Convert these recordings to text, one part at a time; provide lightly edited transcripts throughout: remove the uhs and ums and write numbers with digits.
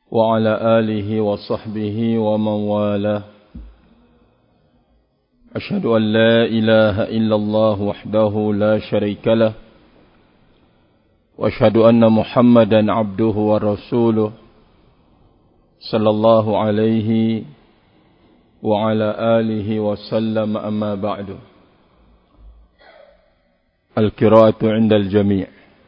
وعلى آله وصحبه ومن والاه. أشهد أن لا إله إلا الله وحده لا شريك له وأشهد أن محمدا عبده ورسوله صلى الله عليه وعلى آله وسلم. أما بعد. القراءة عند الجميع.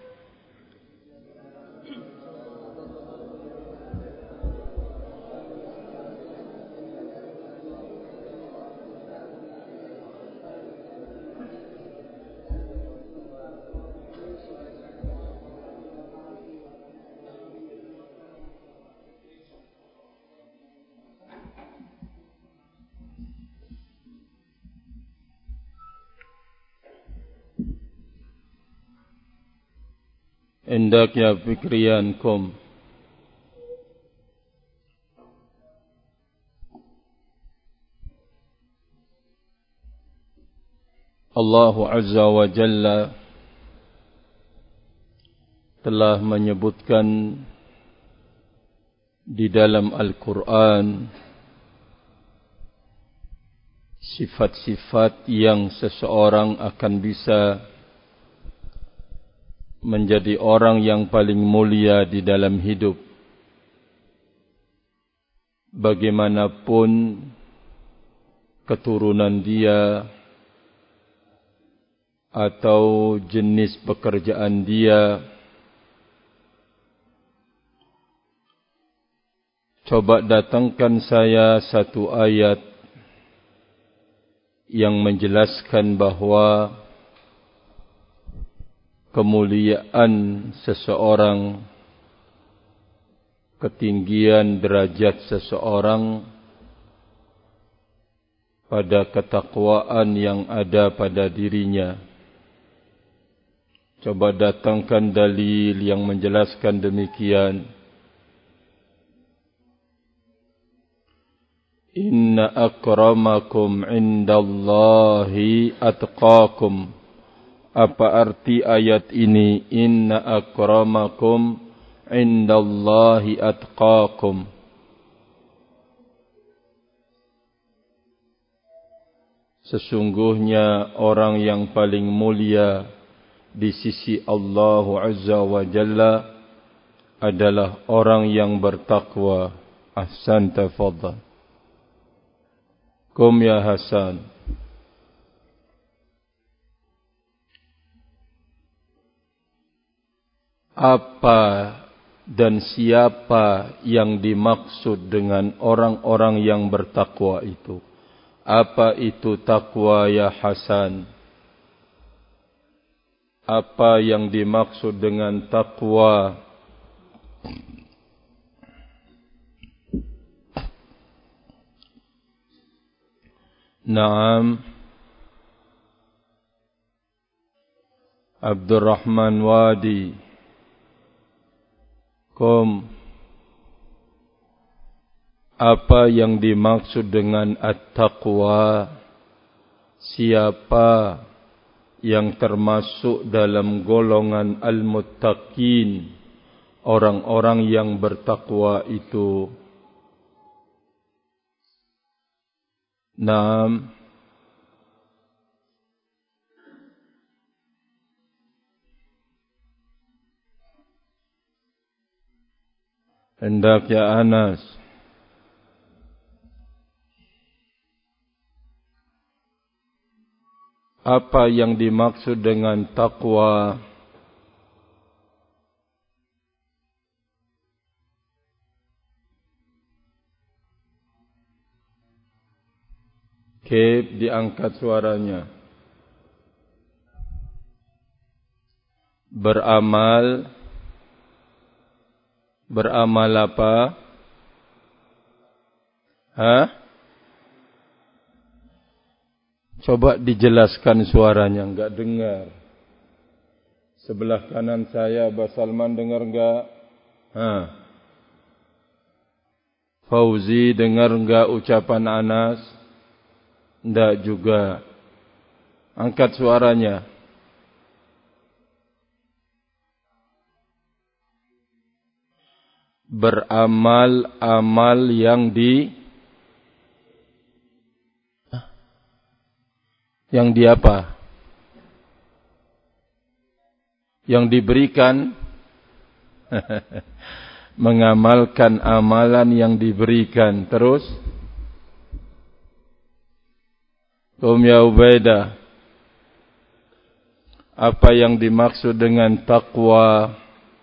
Hendaknya fikriankum Allah Azza wa Jalla telah menyebutkan di dalam Al-Quran sifat-sifat yang seseorang akan bisa menjadi orang yang paling mulia di dalam hidup. Bagaimanapun keturunan dia atau jenis pekerjaan dia, coba datangkan saya satu ayat yang menjelaskan bahawa kemuliaan seseorang, ketinggian derajat seseorang pada ketakwaan yang ada pada dirinya. Coba datangkan dalil yang menjelaskan demikian. Inna akramakum indallahi atqakum. Apa arti ayat ini? Inna akramakum indallahi atqakum. Sesungguhnya orang yang paling mulia di sisi Allah Azza wa Jalla adalah orang yang bertakwa. Ahsan, tafadhal. Kum ya Hasan. Apa dan siapa yang dimaksud dengan orang-orang yang bertakwa itu? Apa itu takwa ya Hasan? Apa yang dimaksud dengan takwa? Naam, Abdurrahman Wadi. Apa yang dimaksud dengan at-taqwa? Siapa yang termasuk dalam golongan al-muttaqin, orang-orang yang bertakwa itu? Naam, hendaknya Anas. Apa yang dimaksud dengan takwa? Kep diangkat suaranya. Beramal. Beramal apa? Coba dijelaskan suaranya, enggak dengar. Sebelah kanan saya, Abah Salman dengar enggak? Fauzi dengar enggak ucapan Anas? Enggak juga. Angkat suaranya. beramal amal yang apa? Yang diberikan. Mengamalkan amalan yang diberikan. Terus Ya Ubaidah, apa yang dimaksud dengan taqwa?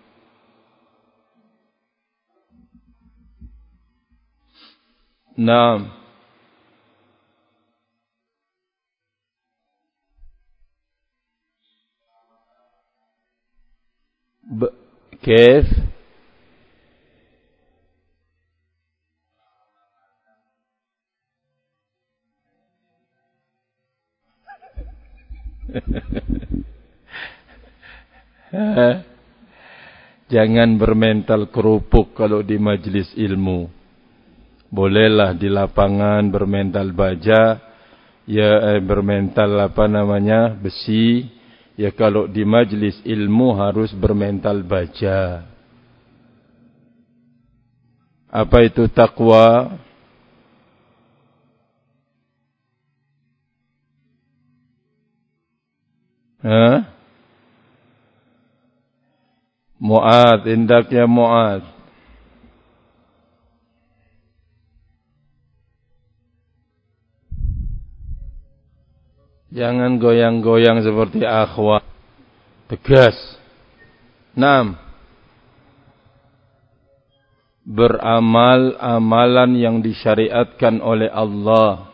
Naam. Kif? Jangan bermental kerupuk kalau di majlis ilmu. Bolehlah di lapangan bermental baja, ya bermental besi. Ya kalau di majlis ilmu harus bermental baja. Apa itu taqwa? Mu'ad, indaknya Mu'ad. Jangan goyang-goyang seperti akhwat. Tegas. 6. Beramal amalan yang disyariatkan oleh Allah.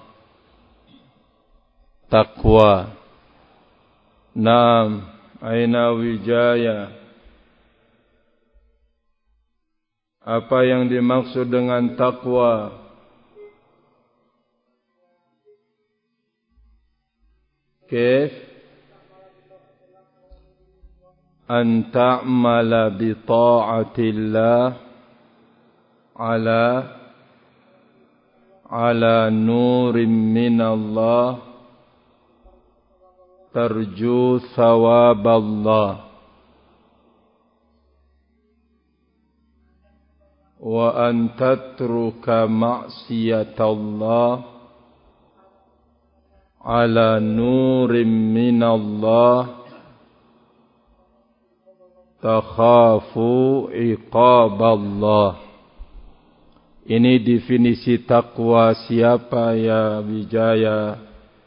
Taqwa. 6. Aina wijaya. Apa yang dimaksud dengan taqwa? Kif? An ta'mala bi ta'atillah ala nurin min Allah tarju thawab Allah wa an tatruka ma'siyatallah ala nurin min Allah takhafu iqaballah. Ini definisi takwa siapa ya Wijaya?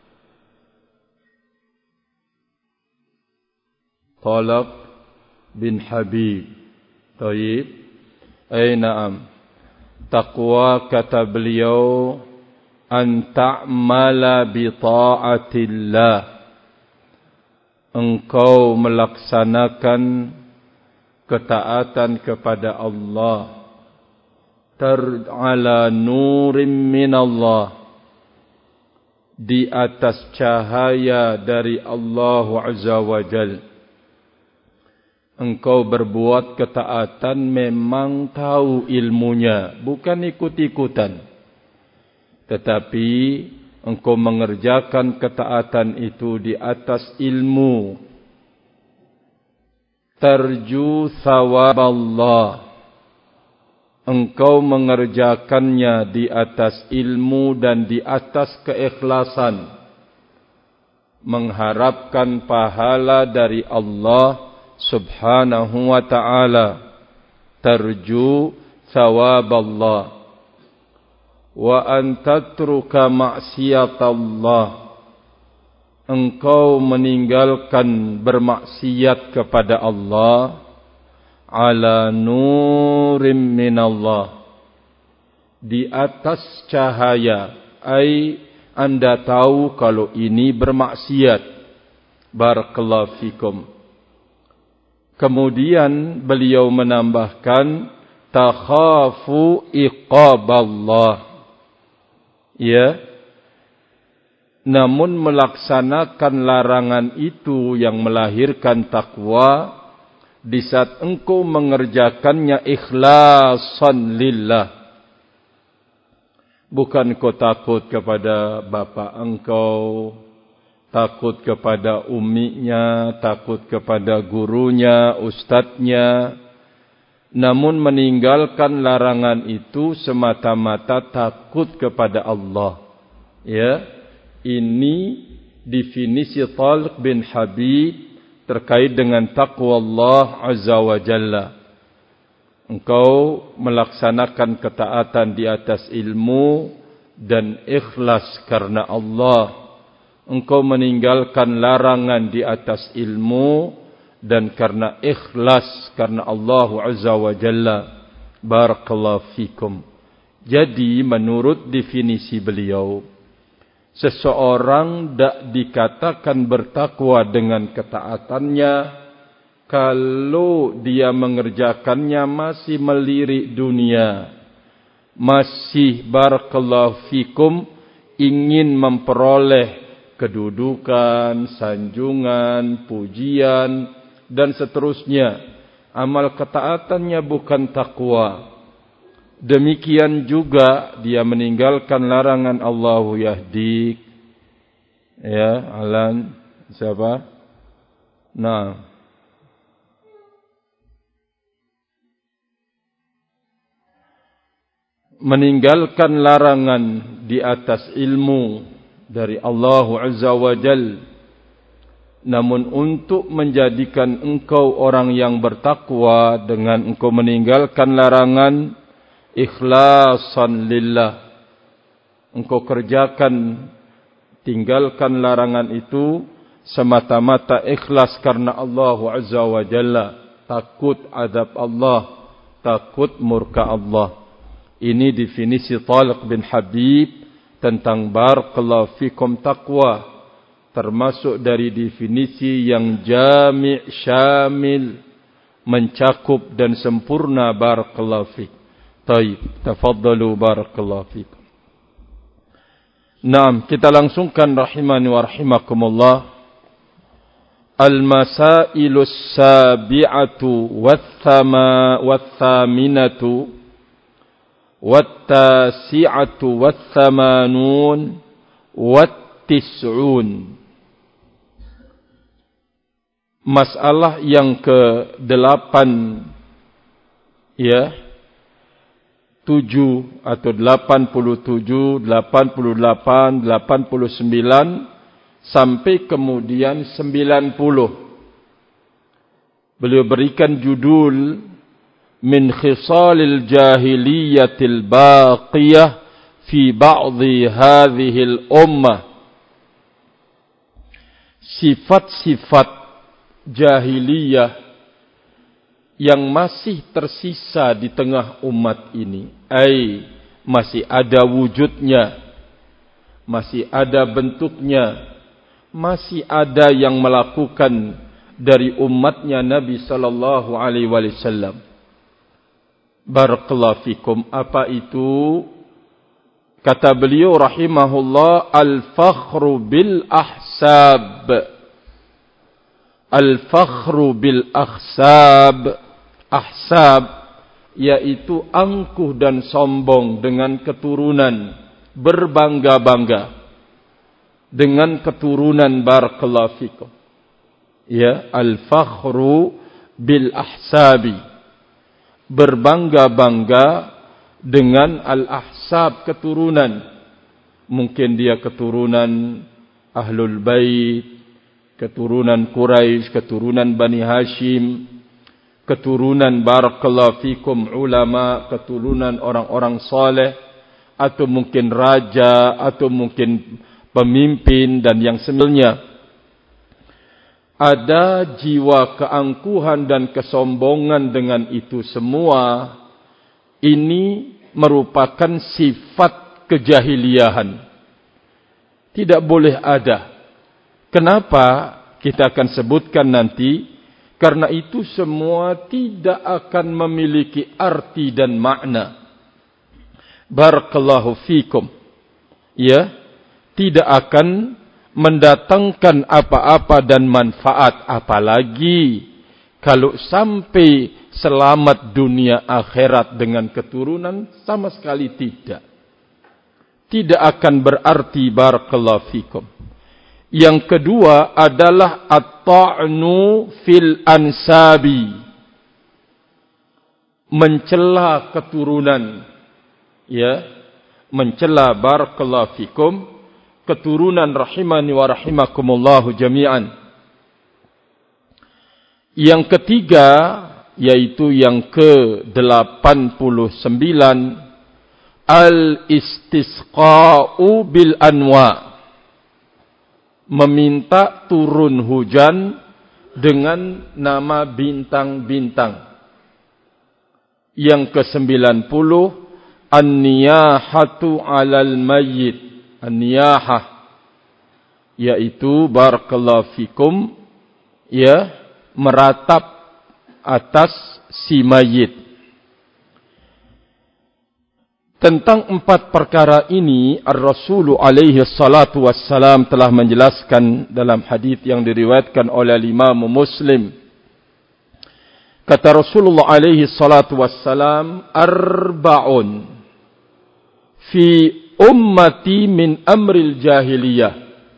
Talab bin Habib. Taib. Na'am. Takwa kata beliau an ta'mala bi ta'atillah. Engkau melaksanakan ketaatan kepada Allah ala nurim min Allah, di atas cahaya dari Allah Azza wa Jal. Engkau berbuat ketaatan memang tahu ilmunya, bukan ikut-ikutan. Tetapi engkau mengerjakan ketaatan itu di atas ilmu. Tarju thawab Allah. Engkau mengerjakannya di atas ilmu dan di atas keikhlasan. Mengharapkan pahala dari Allah Subhanahu wa ta'ala. Tarju thawab Allah. Wa an tatruka ma'siyatallah. Engkau meninggalkan bermaksiat kepada Allah ala nurim minallah, di atas cahaya. Anda tahu kalau ini bermaksiat. Barakallahu fikum. Kemudian beliau menambahkan takhafu iqaballah. Ya. Namun melaksanakan larangan itu yang melahirkan takwa di saat engkau mengerjakannya ikhlasan lillah. Bukan kau takut kepada bapa engkau, takut kepada umminya, takut kepada gurunya, ustadznya. namun meninggalkan larangan itu semata-mata takut kepada Allah. Ya, ini definisi Talq bin Habib terkait dengan taqwa Allah Azza wa Jalla. Engkau melaksanakan ketaatan di atas ilmu dan ikhlas karena Allah. Engkau meninggalkan larangan di atas ilmu dan karena ikhlas karena Allah Azza wa Jalla. Barakallahu fikum. Jadi menurut definisi beliau, seseorang tak dikatakan bertakwa dengan ketaatannya kalau dia mengerjakannya masih melirik dunia, masih barakallahu fikum ingin memperoleh kedudukan, sanjungan, pujian dan seterusnya. Amal ketaatannya bukan takwa. Demikian juga dia meninggalkan larangan Allahu yahdik. Ya, Alan siapa? Nah, meninggalkan larangan di atas ilmu dari Allah Azza wa Jal. Namun untuk menjadikan engkau orang yang bertakwa dengan engkau meninggalkan larangan ikhlasan lillah, engkau kerjakan, tinggalkan larangan itu semata-mata ikhlas karena Allah Azza wa Jalla, takut azab Allah, takut murka Allah. Ini definisi Talq bin Habib tentang barakallahu fikum taqwa, termasuk dari definisi yang jami' syamil, mencakup dan sempurna. Barakallahu fik. Taib, tafaddalu barakallahu fikum. Naam, kita langsungkan rahimani wa rahimakumullah. Al-masailus sabi'atu wath-thaminatu wat-tasi'atu wath-thamanun wat-tis'un. Masalah yang ke-8, ya, 7 atau 87, 88, 89 sampai kemudian 90. Beliau berikan judul min khisalil jahiliyatil baqiyah fi ba'dhi hadhil ummah. Sifat-sifat jahiliyah yang masih tersisa di tengah umat ini. Masih ada wujudnya, masih ada bentuknya, masih ada yang melakukan dari umatnya Nabi sallallahu alaihi wasallam. Barakallahu fikum. Apa itu? Kata beliau rahimahullah, al-fakhru bil ahsab. Al-fakhru bil ahsab. Ahsab yaitu angkuh dan sombong dengan keturunan, berbangga-bangga dengan keturunan. Barakallahu fikum. Ya, al-fakhru bil ahsabi, berbangga-bangga dengan al-ahsab, keturunan. Mungkin dia keturunan Ahlul Bait, keturunan Quraisy, keturunan Bani Hashim, keturunan barakallahu fikum ulama, keturunan orang-orang saleh, atau mungkin raja, atau mungkin pemimpin dan yang semilnya. Ada jiwa keangkuhan dan kesombongan dengan itu semua. Ini merupakan sifat kejahiliahan. Tidak boleh ada. Kenapa? Kita akan sebutkan nanti. Karena itu semua tidak akan memiliki arti dan makna. Barakallahu fikum. Ya, tidak akan mendatangkan apa-apa dan manfaat, apalagi kalau sampai selamat dunia akhirat dengan keturunan, sama sekali tidak. Tidak akan berarti. Barakallahu fikum. Yang kedua adalah at-ta'nu fil ansabi. mencela keturunan, ya, mencela barakallahu fikum keturunan rahimani wa rahimakumullahu jami'an. Yang ketiga, yaitu yang ke-89, al-istisqa'u bil anwa, meminta turun hujan dengan nama bintang-bintang. Yang ke-90, an-niyahatu 'alal mayyit, an-niyahah, yaitu barakallahu fikum, ya, meratap atas si mayit. Tentang 4 perkara ini, Ar-Rasul alaihi salatu wassalam telah menjelaskan dalam hadis yang diriwayatkan oleh Imam Muslim. Kata Rasulullah alaihi salatu wassalam, arba'un fi ummati min amril jahiliyah.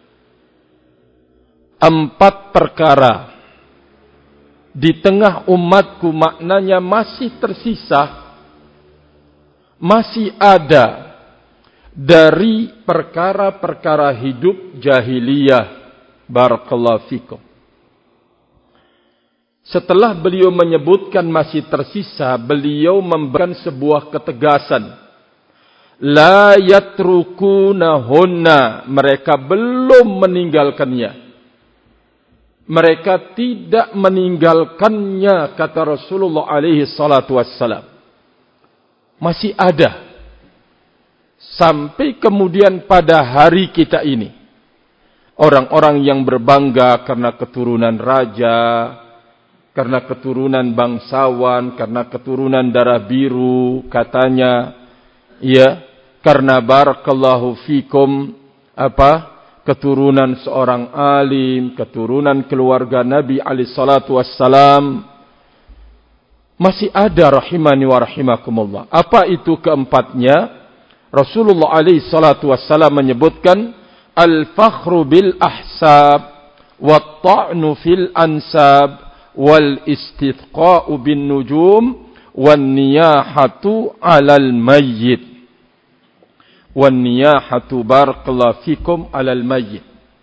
4 perkara di tengah umatku, maknanya masih tersisa, masih ada dari perkara-perkara hidup jahiliyah. Barakallahu fikum. Setelah beliau menyebutkan masih tersisa, beliau memberikan sebuah ketegasan. La yatrukunahunna, mereka belum meninggalkannya. Mereka tidak meninggalkannya, kata Rasulullah alaihi salatu wassalam. Masih ada. Sampai kemudian pada hari kita ini, orang-orang yang berbangga karena keturunan raja, karena keturunan bangsawan, karena keturunan darah biru, katanya, ya, karena barakallahu fikum, keturunan seorang alim, keturunan keluarga Nabi alaihi salatu wassalam, masih ada rahimani wa rahimakumullah. Apa itu keempatnya? Rasulullah alaihi salatu wassalam menyebutkan al-fakhru bil ahsab, wa ta'nu fil ansab, wal istithqa'u bin nujum, wan niyahatu 'alal mayyit. Wan niyahatu barakallahu fikum 'alal mayyit.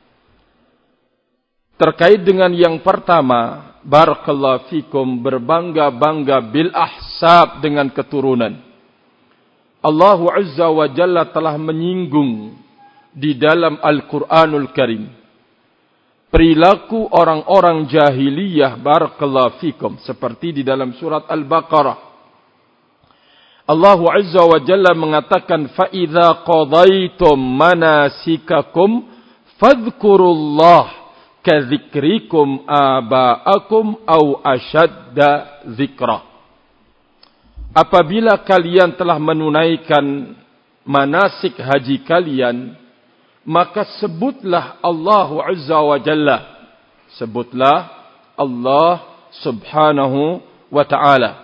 Terkait dengan yang pertama, barakallahu fikum, berbangga-bangga bil ahsab, dengan keturunan. Allah Azza wa Jalla telah menyinggung di dalam Al-Quranul Karim perilaku orang-orang jahiliyah, barakallahu fikum, seperti di dalam surat Al-Baqarah. Allah Azza wa Jalla mengatakan, فَإِذَا قَضَيْتُمْ مَنَاسِكَكُمْ فَاذْكُرُوا كَذِكْرِكُمْ آبَاءَكُمْ أَوْ أَشَدَّ ذِكْرًا. Apabila kalian telah menunaikan manasik haji kalian, maka sebutlah Allah Azza wa Jalla. Sebutlah Allah Subhanahu wa Ta'ala.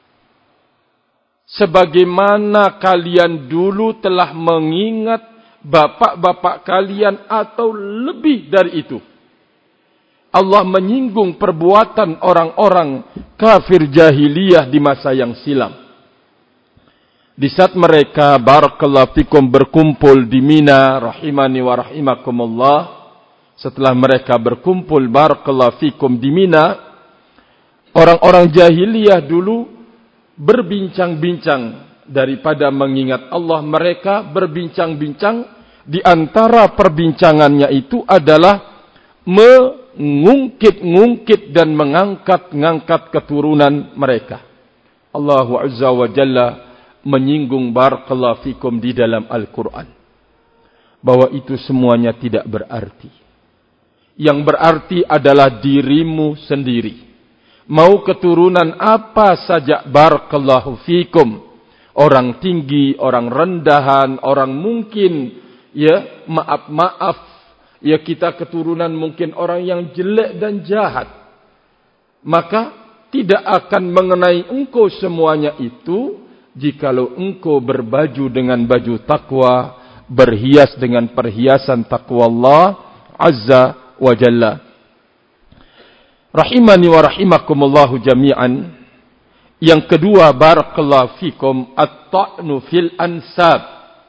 Sebagaimana kalian dulu telah mengingat bapak-bapak kalian atau lebih dari itu. Allah menyinggung perbuatan orang-orang kafir jahiliyah di masa yang silam. Di saat mereka, barakallahu fikum, berkumpul di Mina, rahimani wa rahimakumullah. Setelah mereka berkumpul, barakallahu fikum, di Mina, orang-orang jahiliyah dulu berbincang-bincang. Daripada mengingat Allah, mereka berbincang-bincang. Di antara perbincangannya itu adalah mengungkit-ngungkit dan mengangkat-ngangkat keturunan mereka. Allah Azza wa Jalla menyinggung, barakallahu fikum, di dalam Al-Quran, bahwa itu semuanya tidak berarti. Yang berarti adalah dirimu sendiri. Mau keturunan apa saja, barakallahu fikum, orang tinggi, orang rendahan, orang mungkin, ya, maaf, ya, kita keturunan mungkin orang yang jelek dan jahat, maka tidak akan mengenai engkau semuanya itu, jikalau engkau berbaju dengan baju takwa, berhias dengan perhiasan takwa Allah Azza wa Jalla. Rahimani wa rahimakumullahu jami'an. Yang kedua, barakallahu fikum, at-ta'nu fil ansab.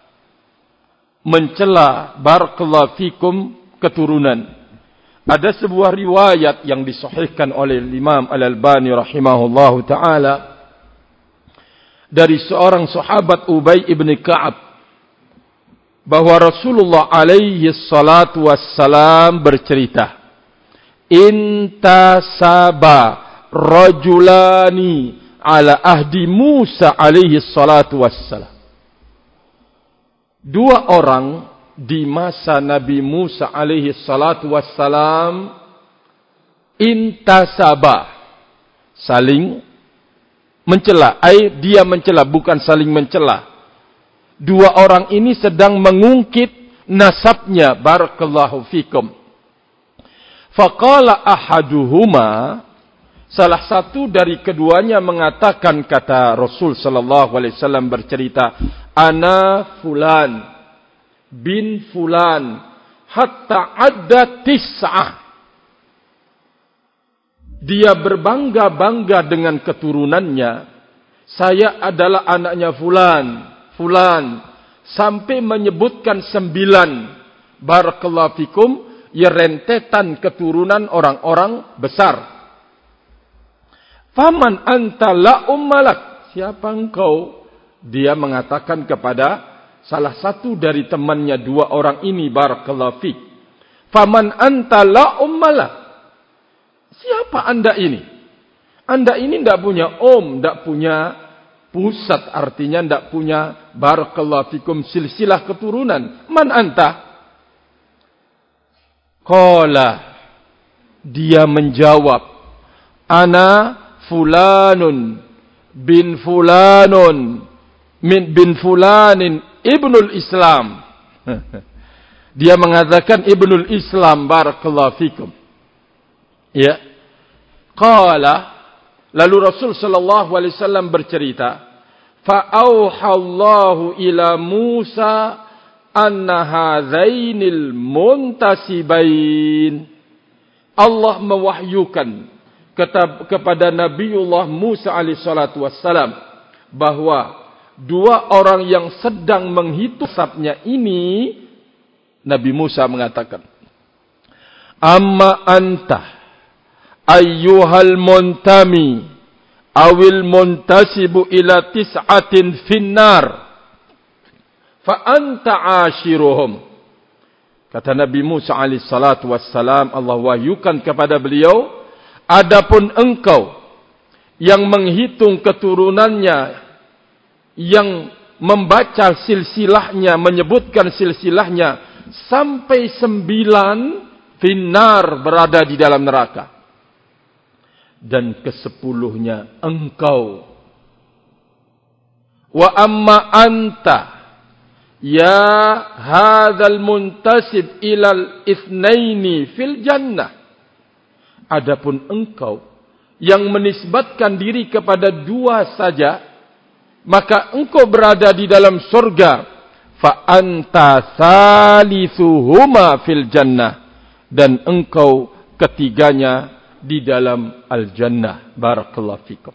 Mencela, barakallahu fikum, keturunan. Ada sebuah riwayat yang disahihkan oleh Imam Al-Albani rahimahullahu ta'ala dari seorang sahabat Ubay ibn Ka'ab, bahwa Rasulullah alaihi salatu wassalam bercerita, intasaba rajulani ala ahdi Musa alaihi salatu wassalam. Dua orang di masa Nabi Musa alaihi salatu wassalam intasaba, saling mencela. Dia mencela, bukan saling mencela. Dua orang ini sedang mengungkit nasabnya, barakallahu fikum. Faqala ahaduhuma, salah satu dari keduanya mengatakan, kata Rasul sallallahu alaihi wasallam bercerita, ana fulan bin fulan hatta adda tis'ah. Dia berbangga-bangga dengan keturunannya. Saya adalah anaknya fulan, sampai menyebutkan 9. Barakallahu fikum, ya rentetan keturunan orang-orang besar. Faman anta la ummalak, siapa engkau? Dia mengatakan kepada salah satu dari temannya dua orang ini, barakallahu fik. Faman anta la ummalak, siapa anda ini? Anda ini tidak punya tidak punya pusat, artinya tidak punya, barakallahu fikum, silsilah keturunan. Man anta? Qala, dia menjawab, ana fulanun bin fulanun bin fulanin ibnul Islam. Dia mengatakan ibnul Islam, barakallahu fikum. Ya. Qala, lalu Rasul sallallahu alaihi wasallam bercerita, fa auhallahu ila Musa anna hadzainil muntasibain. Allah mewahyukan kepada Nabiullah Musa alaihi salatu wassalam bahwa dua orang yang sedang menghitung nasabnya ini, Nabi Musa mengatakan, amma anta ayyuhal muntami awil muntasibu ila tis'atin finnar fa anta ashiruhum. Kata Nabi Musa alaihi salatu wassalam, Allah wahyukan kepada beliau, adapun engkau yang menghitung keturunannya, yang membaca silsilahnya, menyebutkan silsilahnya sampai 9 finnar, berada di dalam neraka. Dan ke-10-nya engkau. Wa amma anta ya hadzal muntasib ilal itsnaini fil jannah. Adapun engkau yang menisbatkan diri kepada 2 saja, maka engkau berada di dalam surga. Fa anta salisuhuma fil jannah, dan engkau ketiganya di dalam al-jannah. Barakallahu fikum.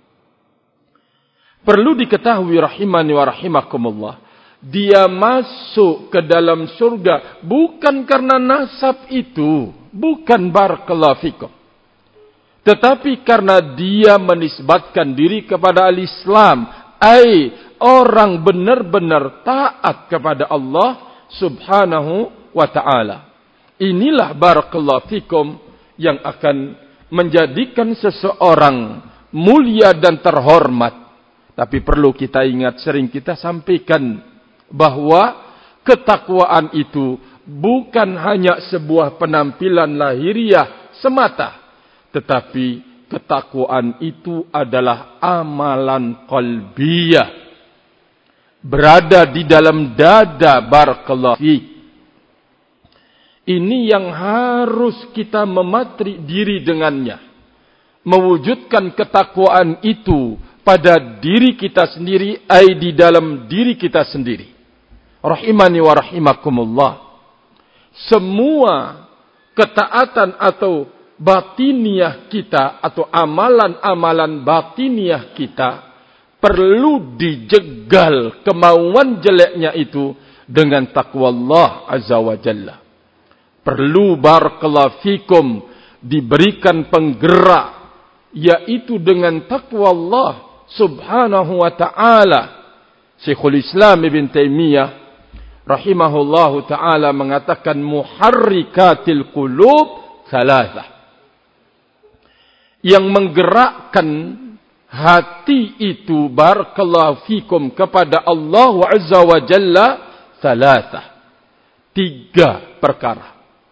Perlu diketahui rahimani wa rahimakumullah, dia masuk ke dalam surga bukan karena nasab itu, bukan, barakallahu fikum, tetapi karena dia menisbatkan diri kepada al-Islam, orang benar-benar taat kepada Allah subhanahu wa ta'ala. Inilah, barakallahu fikum, yang akan menjadikan seseorang mulia dan terhormat. Tapi perlu kita ingat, sering kita sampaikan, bahwa ketakwaan itu bukan hanya sebuah penampilan lahiriah semata, tetapi ketakwaan itu adalah amalan qalbiyah, berada di dalam dada, barakallahu fiik. Ini yang harus kita mematri diri dengannya, mewujudkan ketakwaan itu pada diri kita sendiri, di dalam diri kita sendiri. Rahimani wa rahimakumullah. Semua ketaatan atau batiniah kita atau amalan-amalan batiniah kita perlu dijegal kemauan jeleknya itu dengan takwa Allah Azza wa Jalla. Perlu barakallahu fikum diberikan penggerak, yaitu dengan takwa Allah Subhanahu wa ta'ala. Syekhul Islam Ibn Taimiyah rahimahullahu ta'ala mengatakan muharrikatil qulub thalathah. Yang menggerakkan hati itu barakallahu fikum kepada Allah Azza wa Jalla thalathah. 3 perkara.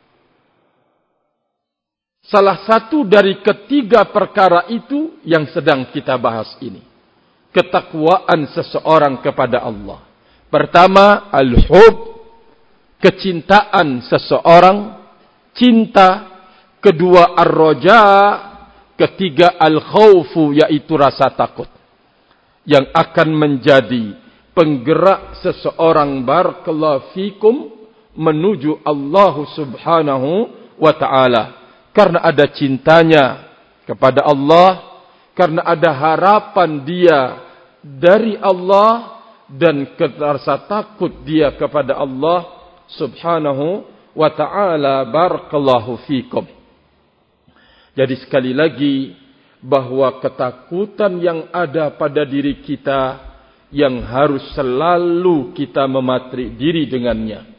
Salah satu dari ketiga perkara itu yang sedang kita bahas ini. Ketakwaan seseorang kepada Allah. Pertama, al-hub, kecintaan seseorang, cinta. Kedua, ar-roja. Ketiga, al-khawfu, yaitu rasa takut. Yang akan menjadi penggerak seseorang barakallahu fikum menuju Allah Subhanahu wa ta'ala. Karena ada cintanya kepada Allah, karena ada harapan dia dari Allah, dan rasa takut dia kepada Allah Subhanahu wa ta'ala. Barakallahu fikum. Jadi sekali lagi, bahwa ketakutan yang ada pada diri kita yang harus selalu kita mematri diri dengannya.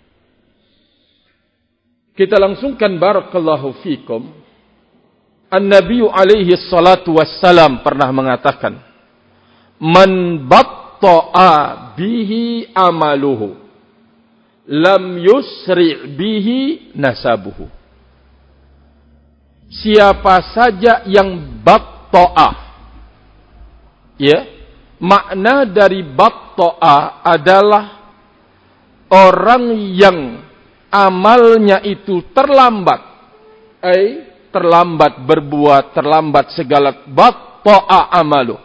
Kita langsungkan barakallahu fikum. An-Nabi alaihi salatu wassalam pernah mengatakan, man batta'a bihi amaluhu lam yusri' bihi nasabuhu. Siapa saja yang batta'a, ya, makna dari batta'a adalah orang yang amalnya itu terlambat, terlambat berbuat, terlambat segala, batta'a amalu.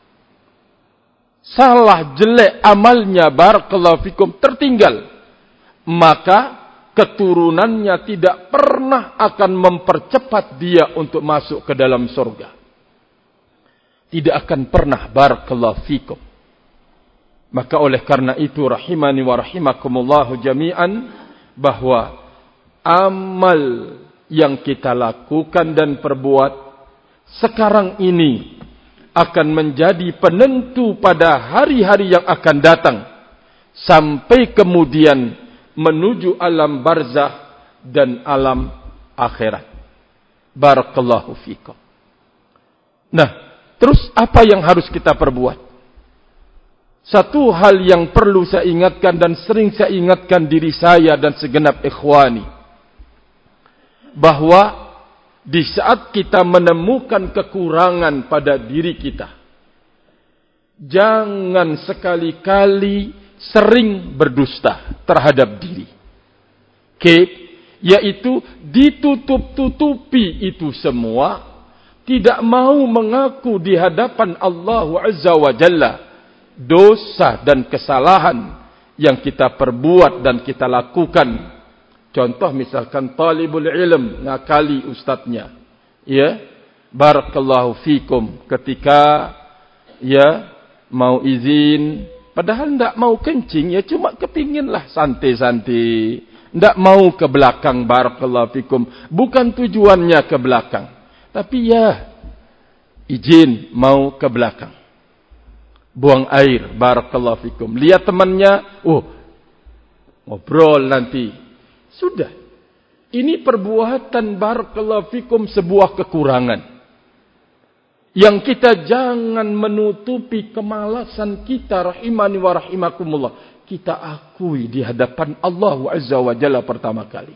Salah, jelek amalnya barakallahu fikum, tertinggal. Maka keturunannya tidak pernah akan mempercepat dia untuk masuk ke dalam surga. Tidak akan pernah barakallahu fikum. Maka oleh karena itu rahimani wa rahimakumullahu jami'an, bahwa amal yang kita lakukan dan perbuat sekarang ini akan menjadi penentu pada hari-hari yang akan datang, sampai kemudian menuju alam barzakh dan alam akhirat. Barakallahu fikum. Nah, terus apa yang harus kita perbuat? Satu hal yang perlu saya ingatkan dan sering saya ingatkan diri saya dan segenap ikhwani, bahwa di saat kita menemukan kekurangan pada diri kita, jangan sekali-kali sering berdusta terhadap diri. Yaitu ditutup-tutupi itu semua, tidak mau mengaku di hadapan Allah Azza wa Jalla dosa dan kesalahan yang kita perbuat dan kita lakukan. Contoh misalkan talibul ilm ngakali ustadznya, ya, barakallahu fikum, ketika ya mau izin, padahal ndak mau kencing, ya cuma kepinginlah santai-santai, ndak mau ke belakang, barakallahu fikum, bukan tujuannya ke belakang, tapi ya izin mau ke belakang, buang air, barakallahu fikum, lihat temannya, ngobrol nanti, sudah. Ini perbuatan barakallahu fikum sebuah kekurangan, yang kita jangan menutupi kemalasan kita, rahimani wa rahimakumullah, kita akui di hadapan Allah Azza wa Jalla pertama kali.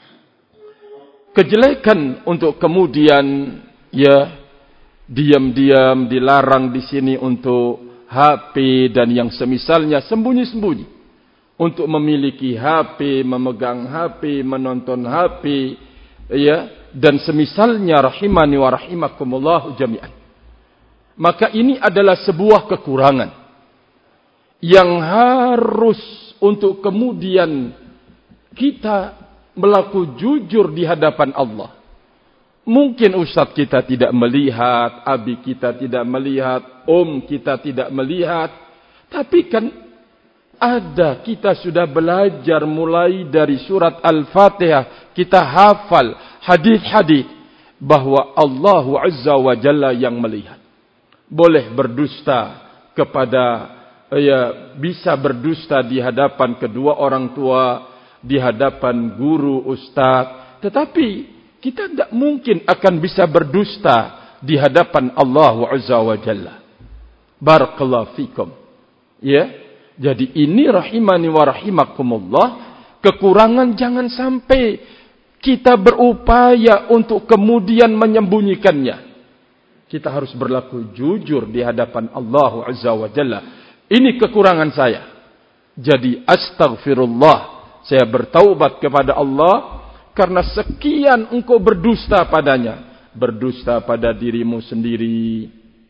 Kejelekan untuk kemudian ya diam-diam dilarang di sini untuk HP dan yang semisalnya, sembunyi-sembunyi untuk memiliki HP, memegang HP, menonton HP, ya, dan semisalnya, rahimani wa rahimakumullah jami'an. Maka ini adalah sebuah kekurangan yang harus untuk kemudian kita berlaku jujur di hadapan Allah. Mungkin ustaz kita tidak melihat, abi kita tidak melihat, kita tidak melihat. Tapi kan ada, kita sudah belajar mulai dari surat Al-Fatihah. Kita hafal hadis-hadis bahwa Allah Azza wa Jalla yang melihat. Boleh berdusta kepada, bisa berdusta di hadapan kedua orang tua, di hadapan guru, ustaz. Tetapi kita tidak mungkin akan bisa berdusta di hadapan Allah Azza wa Jalla. Barakallahu fikum. Ya, jadi ini rahimani wa rahimakumullah. Kekurangan jangan sampai kita berupaya untuk kemudian menyembunyikannya. Kita harus berlaku jujur di hadapan Allah Azza wa Jalla. Ini kekurangan saya. Jadi astaghfirullah. Saya bertaubat kepada Allah karena sekian engkau berdusta padanya. Berdusta pada dirimu sendiri.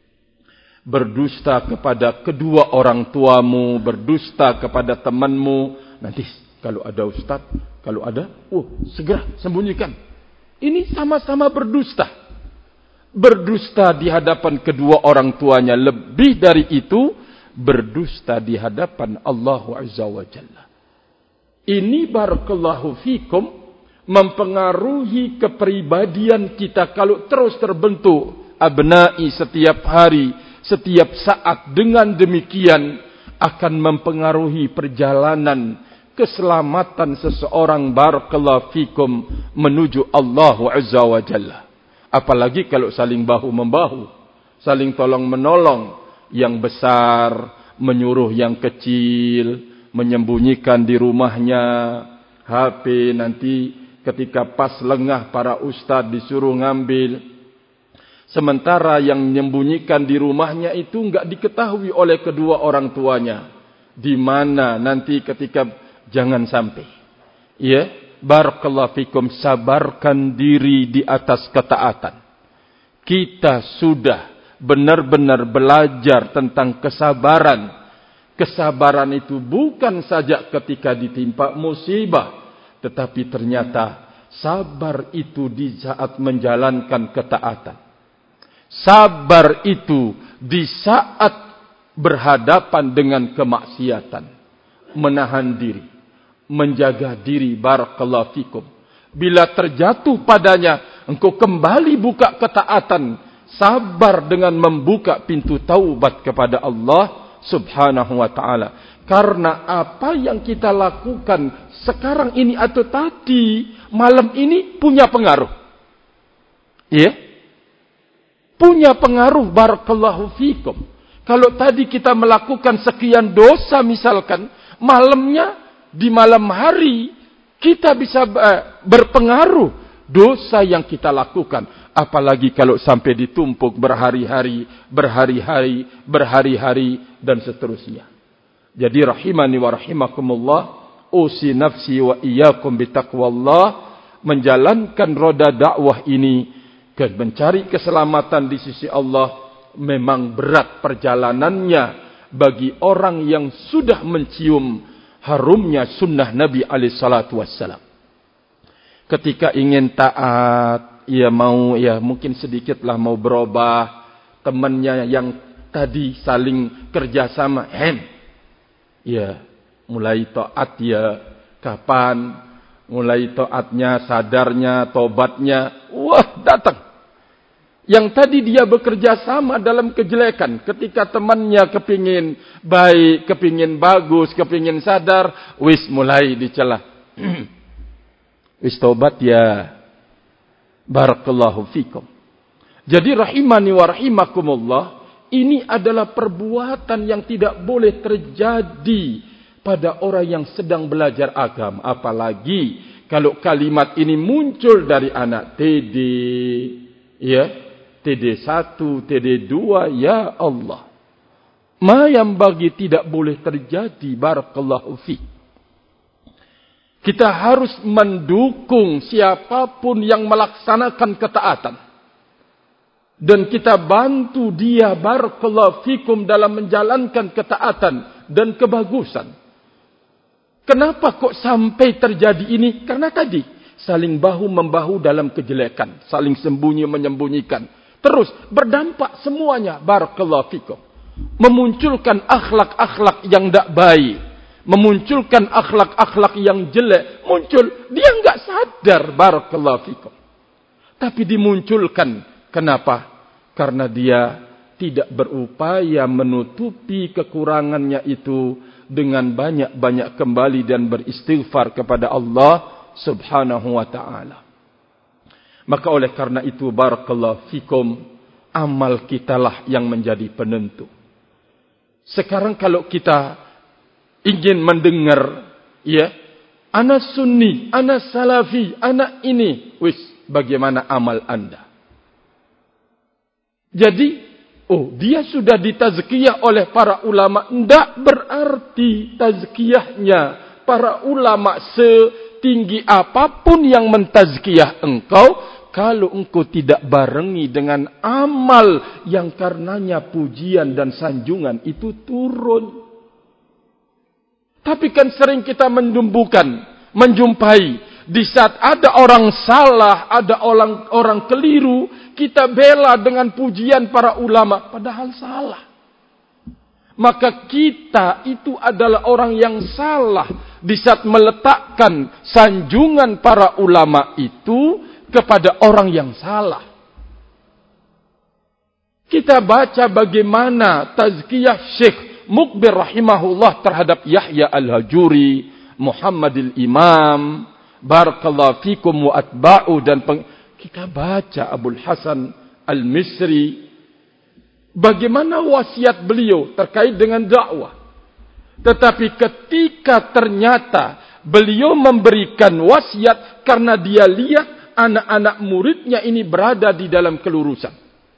Berdusta kepada kedua orang tuamu. Berdusta kepada temanmu. Nanti kalau ada ustaz, kalau ada, segera sembunyikan. Ini sama-sama berdusta. Berdusta di hadapan kedua orang tuanya. Lebih dari itu, berdusta di hadapan Allah Azza wa Jalla. Ini barakallahu fikum mempengaruhi kepribadian kita kalau terus terbentuk abna'i setiap hari, setiap saat. Dengan demikian akan mempengaruhi perjalanan keselamatan seseorang barakallahu fikum menuju Allah Azza wa Jalla. Apalagi kalau saling bahu-membahu, saling tolong-menolong, yang besar menyuruh yang kecil, menyembunyikan di rumahnya HP, nanti ketika pas lengah para ustaz disuruh ngambil. Sementara yang menyembunyikan di rumahnya itu enggak diketahui oleh kedua orang tuanya. Di mana nanti ketika, jangan sampai. Ya, barakallahu fikum, sabarkan diri di atas ketaatan. Kita sudah benar-benar belajar tentang kesabaran. Kesabaran itu bukan saja ketika ditimpa musibah, tetapi ternyata sabar itu di saat menjalankan ketaatan. Sabar itu di saat berhadapan dengan kemaksiatan. Menahan diri, menjaga diri barakallahu fikum. Bila terjatuh padanya, engkau kembali buka ketaatan. Sabar dengan membuka pintu taubat kepada Allah Subhanahu wa ta'ala. Karena apa yang kita lakukan sekarang ini atau tadi, malam ini punya pengaruh. Ya? Punya pengaruh barakallahu fikum. Kalau tadi kita melakukan sekian dosa misalkan, malamnya, di malam hari, kita bisa berpengaruh dosa yang kita lakukan. Apalagi kalau sampai ditumpuk berhari-hari, dan seterusnya. Jadi rahimani wa rahimakumullah, usi nafsi wa iyyakum bitaqwallah, menjalankan roda dakwah ini, mencari keselamatan di sisi Allah, memang berat perjalanannya bagi orang yang sudah mencium harumnya sunnah Nabi alaihi salatu wassalam. Ketika ingin taat, ia mau, ya mungkin sedikitlah mau berubah, temannya yang tadi saling kerjasama, ya mulai taat ya kapan, mulai taatnya, sadarnya, tobatnya, datang. Yang tadi dia bekerja sama dalam kejelekan, ketika temannya kepingin baik, kepingin bagus, kepingin sadar, mulai dicela. Tobat ya. Barakallahu fikum. Jadi rahimani wa rahimakumullah, ini adalah perbuatan yang tidak boleh terjadi pada orang yang sedang belajar agama. Apalagi kalau kalimat ini muncul dari anak TD, ya, TD1, TD2, ya Allah. Ma yang bagi tidak boleh terjadi, barakallahu fikum. Kita harus mendukung siapapun yang melaksanakan ketaatan. Dan kita bantu dia barakallahu fikum dalam menjalankan ketaatan dan kebagusan. Kenapa kok sampai terjadi ini? Karena tadi saling bahu-membahu dalam kejelekan, saling sembunyi-menyembunyikan. Terus berdampak semuanya, barakallahu fikum. Memunculkan akhlak-akhlak yang tidak baik, memunculkan akhlak-akhlak yang jelek, muncul. Dia enggak sadar, barakallahu fikum. Tapi dimunculkan. Kenapa? Karena dia tidak berupaya menutupi kekurangannya itu dengan banyak-banyak kembali dan beristighfar kepada Allah Subhanahu wa ta'ala. Maka oleh karena itu, barakallahu fikum, amal kitalah yang menjadi penentu. Sekarang kalau kita ingin mendengar, ya, ana sunni, ana salafi, ana ini, wis, bagaimana amal anda? Jadi, dia sudah ditazkiyah oleh para ulama. Tidak berarti tazkiyahnya para ulama setinggi apapun yang mentazkiyah engkau, kalau engkau tidak barengi dengan amal yang karenanya pujian dan sanjungan itu turun. Tapi kan sering kita menjumpai di saat ada orang salah, ada orang keliru, kita bela dengan pujian para ulama, padahal salah. Maka kita itu adalah orang yang salah di saat meletakkan sanjungan para ulama itu kepada orang yang salah. Kita baca bagaimana tazkiyah Syekh Muqbil rahimahullah terhadap Yahya al-Hajuri, Muhammad al-Imam, barakallahu fikum wa atba'u, dan kita baca Abul Hasan al-Misri, bagaimana wasiat beliau terkait dengan dakwah. Tetapi ketika ternyata beliau memberikan wasiat karena dia lihat anak-anak muridnya ini berada di dalam kelurusan.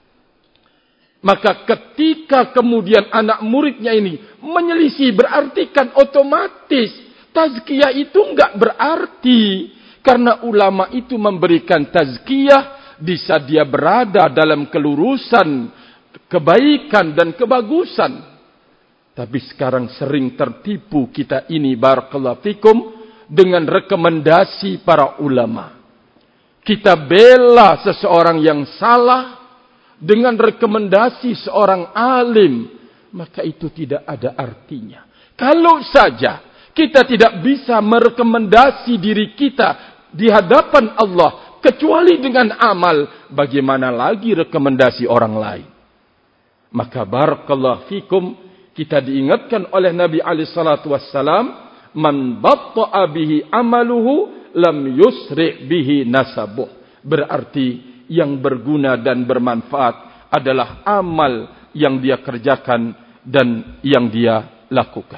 Maka ketika kemudian anak muridnya ini menyelisih, berarti kan otomatis tazkiyah itu enggak berarti. Karena ulama itu memberikan tazkiyah di saat dia berada dalam kelurusan, kebaikan dan kebagusan. Tapi sekarang sering tertipu kita ini, barakallahu fikum, dengan rekomendasi para ulama. Kita bela seseorang yang salah dengan rekomendasi seorang alim, maka itu tidak ada artinya. Kalau saja kita tidak bisa merekomendasi diri kita di hadapan Allah kecuali dengan amal, bagaimana lagi rekomendasi orang lain? Maka barakallahu fikum, kita diingatkan oleh Nabi alaihi salatu wassalam, man batta'a bihi amaluhu lam yusri' bihi nasabuh. Berarti yang berguna dan bermanfaat adalah amal yang dia kerjakan dan yang dia lakukan.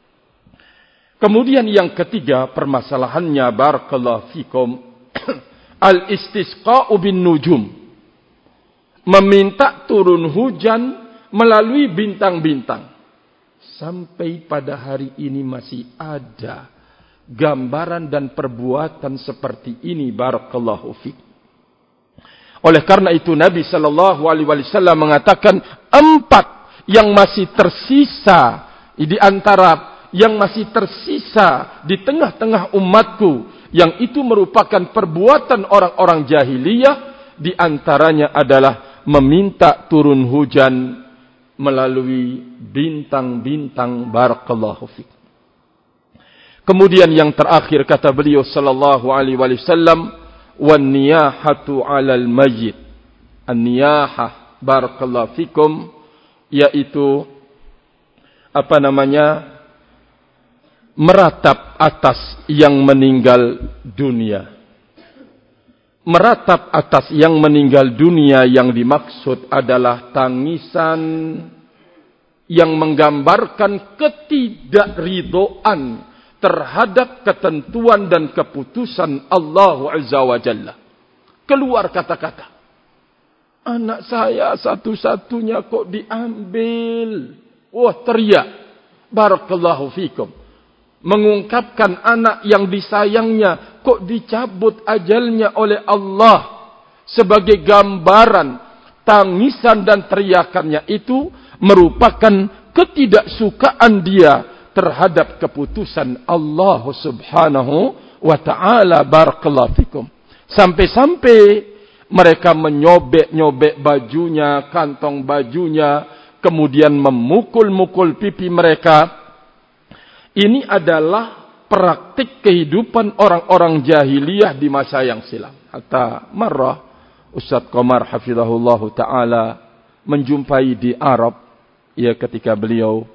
Kemudian yang ketiga permasalahannya, barakallahu fikum, al-istisqa'u bin nujum. Meminta turun hujan melalui bintang-bintang. Sampai pada hari ini masih ada gambaran dan perbuatan seperti ini, barakallahu fikum. Oleh karena itu Nabi sallallahu alaihi wasallam mengatakan 4 yang masih tersisa di antara yang masih tersisa di tengah-tengah umatku, yang itu merupakan perbuatan orang-orang jahiliyah, di antaranya adalah meminta turun hujan melalui bintang-bintang, barakallahu fiik. Kemudian yang terakhir kata beliau sallallahu alaihi wasallam, wan niyahatu 'alal mayyit. An-niyahah, barakallahu fikum, yaitu meratap atas yang meninggal dunia. Meratap atas yang meninggal dunia yang dimaksud adalah tangisan yang menggambarkan ketidakridhaan terhadap ketentuan dan keputusan Allah Azza wa Jalla. Keluar kata-kata, anak saya satu-satunya kok diambil. Wah, teriak, barakallahu fikum. Mengungkapkan anak yang disayangnya kok dicabut ajalnya oleh Allah. Sebagai gambaran tangisan dan teriakannya itu merupakan ketidaksukaan dia terhadap keputusan Allah Subhanahu wa ta'ala. Barakallahu fikum. Sampai-sampai mereka menyobek-nyobek bajunya, kantong bajunya, kemudian memukul-mukul pipi mereka. Ini adalah praktik kehidupan orang-orang jahiliyah di masa yang silam. Hatta marrah Ustaz Qamar hafizahullah ta'ala menjumpai di Arab, ya, ketika beliau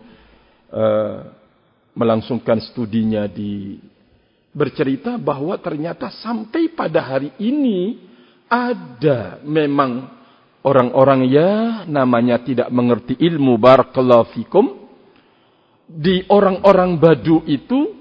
melangsungkan studinya bercerita bahwa ternyata sampai pada hari ini ada memang orang-orang ya namanya tidak mengerti ilmu, barakallahu fikum, di orang-orang Badu itu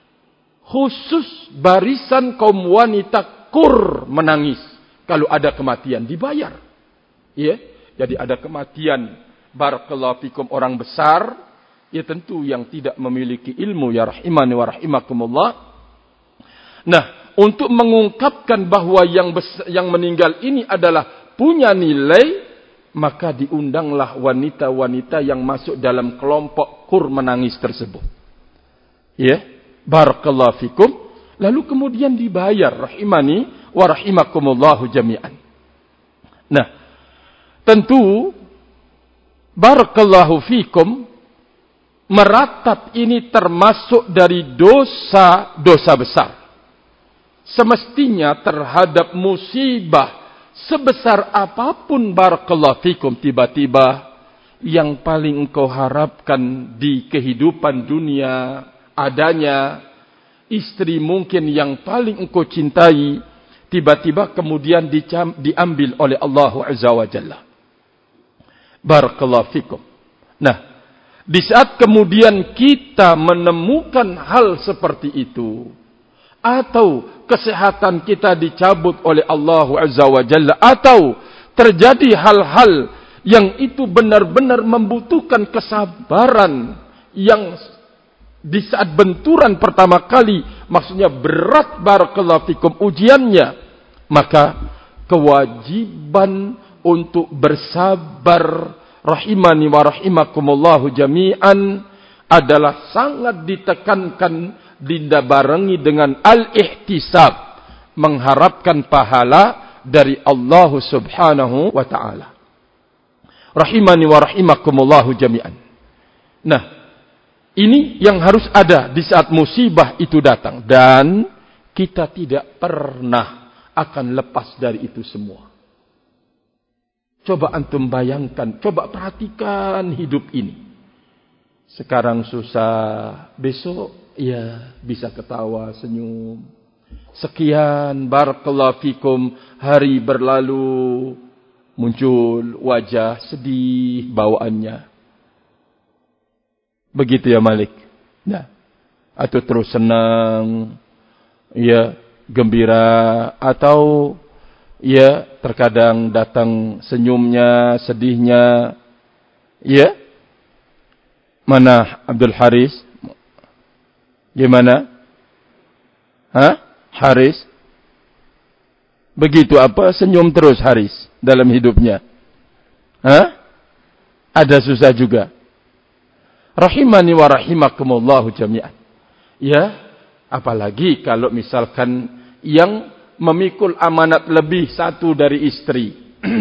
khusus barisan kaum wanita kur menangis kalau ada kematian, dibayar. Ya, jadi ada kematian, barakallahu fikum, orang besar, ya tentu yang tidak memiliki ilmu, ya rahimani wa rahimakumullah. Nah, untuk mengungkapkan bahwa yang meninggal ini adalah punya nilai, maka diundanglah wanita-wanita yang masuk dalam kelompok kur menangis tersebut. Ya, barakallahu fikum. Lalu kemudian dibayar, rahimani wa rahimakumullahu jami'an. Nah, tentu barakallahu fikum, meratap ini termasuk dari dosa-dosa besar. Semestinya terhadap musibah sebesar apapun, barakallahu fikum, tiba-tiba yang paling engkau harapkan di kehidupan dunia adanya istri mungkin yang paling engkau cintai, tiba-tiba kemudian diambil oleh Allah Azza wa Jalla. Barakallahu fikum. Nah, di saat kemudian kita menemukan hal seperti itu, atau kesehatan kita dicabut oleh Allah Azza wa Jalla, atau terjadi hal-hal yang itu benar-benar membutuhkan kesabaran, yang di saat benturan pertama kali, maksudnya berat, barakallahu fikum, ujiannya, maka kewajiban untuk bersabar, rahimani wa rahimakumullahu jami'an, adalah sangat ditekankan, dibarengi dengan al-ihtisab, mengharapkan pahala dari Allah subhanahu wa ta'ala. Rahimani wa rahimakumullahu jami'an. Nah, ini yang harus ada di saat musibah itu datang. Dan kita tidak pernah akan lepas dari itu semua. Coba antum bayangkan, coba perhatikan hidup ini. Sekarang susah, besok ya bisa ketawa, senyum. Sekian, barakallahu fikum, hari berlalu, muncul wajah sedih bawaannya. Begitu ya Malik. Nah, atau terus senang, ya gembira, atau ya terkadang datang senyumnya, sedihnya. Ya. Mana Abdul Haris? Gimana? Hah? Haris? Begitu apa? Senyum terus Haris dalam hidupnya. Hah? Ada susah juga. Rahimani wa rahimakumullahu jami'an. Ya, apalagi kalau misalkan yang memikul amanat lebih satu dari istri.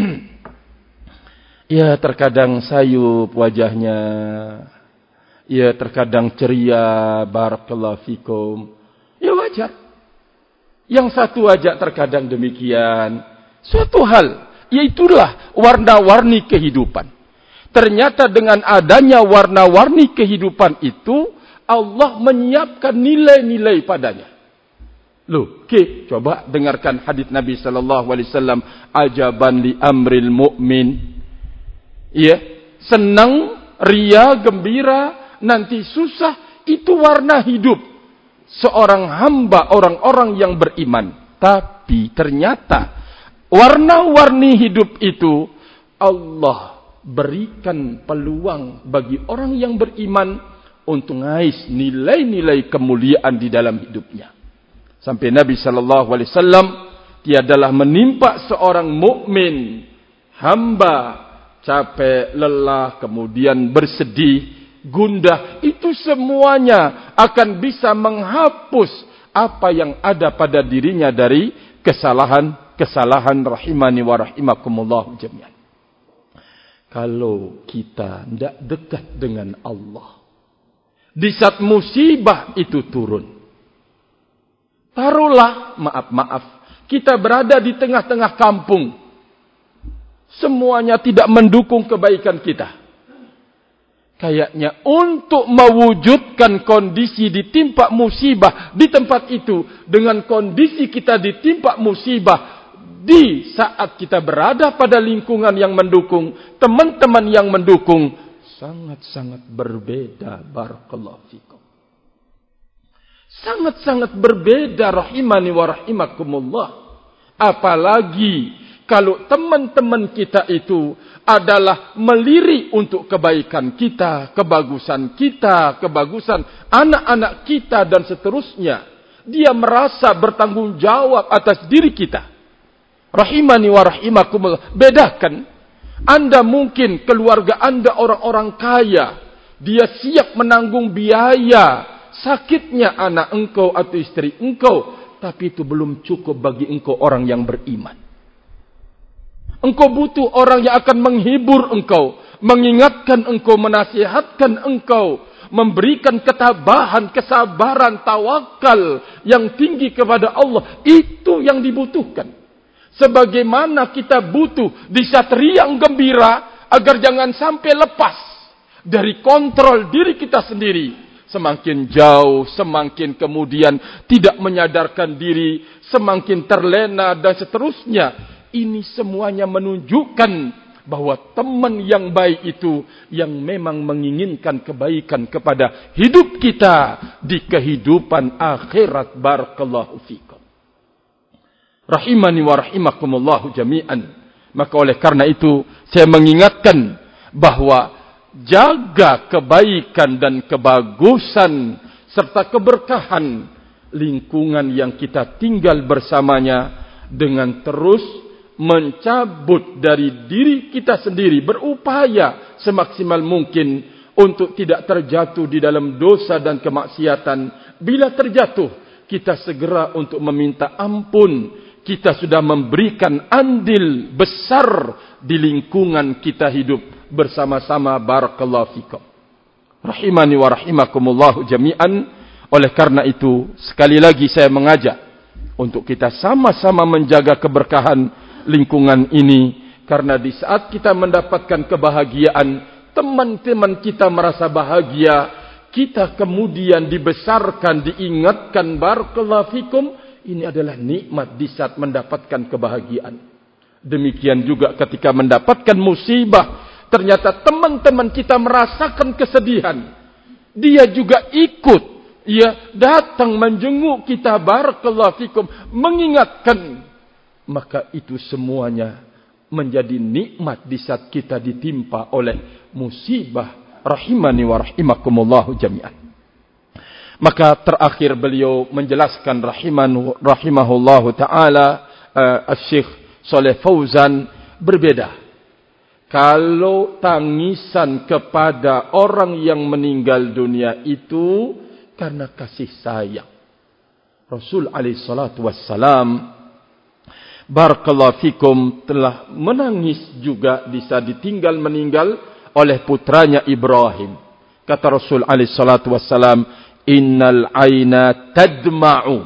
Ya, terkadang sayup wajahnya. Ya, terkadang ceria, barakallahu fikum. Ya wajar. Yang satu aja terkadang demikian. Suatu hal, yaitulah warna-warni kehidupan. Ternyata dengan adanya warna-warni kehidupan itu, Allah menyiapkan nilai-nilai padanya. Loh, coba dengarkan hadis Nabi sallallahu alaihi wasallam, ajaban li amril mu'min. Ya, senang, ria, gembira, nanti susah, itu warna hidup seorang hamba, orang-orang yang beriman. Tapi ternyata warna-warni hidup itu Allah berikan peluang bagi orang yang beriman untuk mengais nilai-nilai kemuliaan di dalam hidupnya. Sampai Nabi sallallahu alaihi wasallam, tiadalah menimpa seorang mukmin hamba capek, lelah, kemudian bersedih, gundah, itu semuanya akan bisa menghapus apa yang ada pada dirinya dari kesalahan rahimani wa rahimakumullah jami'an. Kalau kita tidak dekat dengan Allah, di saat musibah itu turun, taruhlah, maaf, kita berada di tengah-tengah kampung, semuanya tidak mendukung kebaikan kita. Kayaknya untuk mewujudkan kondisi ditimpa musibah di tempat itu, dengan kondisi kita ditimpa musibah di saat kita berada pada lingkungan yang mendukung, teman-teman yang mendukung, sangat-sangat berbeda. Barakallahu fikum. Sangat-sangat berbeda rahimani wa rahimakumullah. Apalagi kalau teman-teman kita itu adalah melirik untuk kebaikan kita, kebagusan kita, kebagusan anak-anak kita dan seterusnya. Dia merasa bertanggung jawab atas diri kita. Rahimani wa rahimakumullah. Bedakan. Anda mungkin keluarga Anda orang-orang kaya. Dia siap menanggung biaya sakitnya anak engkau atau istri engkau. Tapi itu belum cukup bagi engkau orang yang beriman. Engkau butuh orang yang akan menghibur engkau, mengingatkan engkau, menasihatkan engkau, memberikan ketabahan, kesabaran, tawakal yang tinggi kepada Allah. Itu yang dibutuhkan. Sebagaimana kita butuh di saat riang gembira, agar jangan sampai lepas dari kontrol diri kita sendiri. Semakin jauh, semakin kemudian tidak menyadarkan diri, semakin terlena dan seterusnya. Ini semuanya menunjukkan bahwa teman yang baik itu yang memang menginginkan kebaikan kepada hidup kita di kehidupan akhirat. Barakallahu fikum. Rahimani wa rahimakumullahu jami'an. Maka oleh karena itu saya mengingatkan bahwa jaga kebaikan dan kebagusan serta keberkahan lingkungan yang kita tinggal bersamanya dengan terus mencabut dari diri kita sendiri, berupaya semaksimal mungkin untuk tidak terjatuh di dalam dosa dan kemaksiatan. Bila terjatuh, kita segera untuk meminta ampun. Kita sudah memberikan andil besar di lingkungan kita hidup bersama-sama. Barakallahu fikum. Rahimani wa rahimakumullahu jami'an. Oleh karena itu, sekali lagi saya mengajak untuk kita sama-sama menjaga keberkahan lingkungan ini, karena di saat kita mendapatkan kebahagiaan, teman-teman kita merasa bahagia, kita kemudian dibesarkan, diingatkan, barakallahu fikum, ini adalah nikmat di saat mendapatkan kebahagiaan. Demikian juga ketika mendapatkan musibah, ternyata teman-teman kita merasakan kesedihan, dia juga ikut, ia datang menjenguk kita, barakallahu fikum, mengingatkan. Maka itu semuanya menjadi nikmat di saat kita ditimpa oleh musibah. Rahimani wa rahimakumullahu jami'an. Maka terakhir beliau menjelaskan rahimahullahu ta'ala, Syekh Saleh Fauzan, berbeda. Kalau tangisan kepada orang yang meninggal dunia itu karena kasih sayang. Rasul alaihi salatu wassalam, barakallahu fikum, telah menangis juga di saat ditinggal meninggal oleh putranya Ibrahim. Kata Rasul alaihi salatu wassalam, innal aina tadma'u,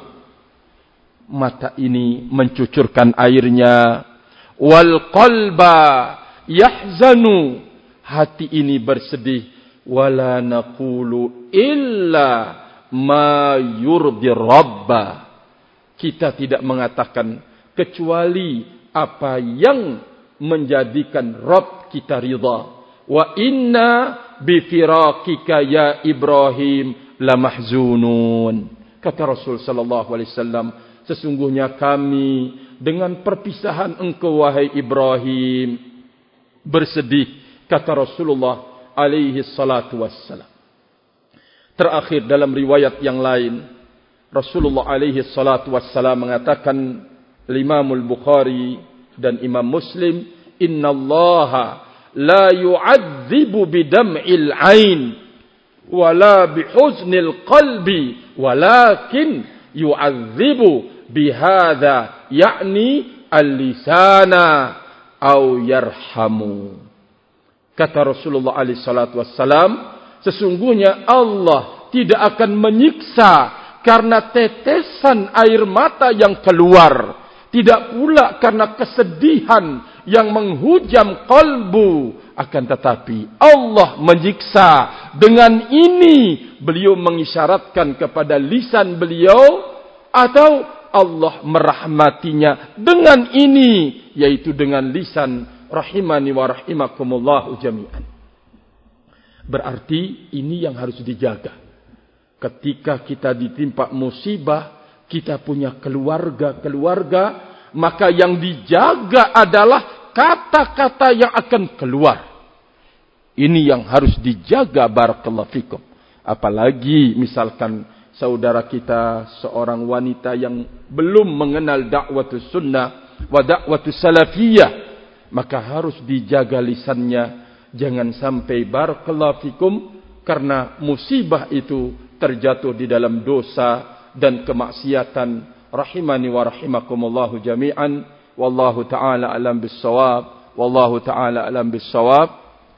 mata ini mencucurkan airnya, wal qalba yahzanu, hati ini bersedih, wala naqulu illa ma yurdi rabba, kita tidak mengatakan kecuali apa yang menjadikan Rabb kita ridha. Wa inna bifiraqika ya Ibrahim lamahzunun. Kata Rasul sallallahu alaihi wasallam, sesungguhnya kami dengan perpisahan engkau wahai Ibrahim bersedih. Kata Rasulullah alaihi salatu wassalam. Terakhir dalam riwayat yang lain, Rasulullah alaihi salatu wassalam mengatakan, Imam Al-Bukhari dan Imam Muslim, innallaha la yu'adzibu bidam'il ain wala bihuznil qalbi walakin yu'adzibu bihadza yakni al-lisana au yarhamu. Kata Rasulullah alaihi salatu wassalam, sesungguhnya Allah tidak akan menyiksa karena tetesan air mata yang keluar, tidak pula karena kesedihan yang menghujam kalbu, akan tetapi Allah menyiksa. Dengan ini beliau mengisyaratkan kepada lisan beliau, atau Allah merahmatinya dengan ini, yaitu dengan lisan. Rahimani wa rahimakumullahu jami'an. Berarti ini yang harus dijaga. Ketika kita ditimpa musibah, kita punya keluarga, maka yang dijaga adalah kata-kata yang akan keluar. Ini yang harus dijaga, barakallahu fikum. Apalagi misalkan saudara kita seorang wanita yang belum mengenal da'watus sunnah wa da'watus salafiyah, maka harus dijaga lisannya. Jangan sampai barakallahu fikum karena musibah itu terjatuh di dalam dosa dan kemaksiatan. Rahimani wa rahimakumullahu jami'an. Wallahu ta'ala alam bis-shawab. Wallahu ta'ala alam bis-shawab.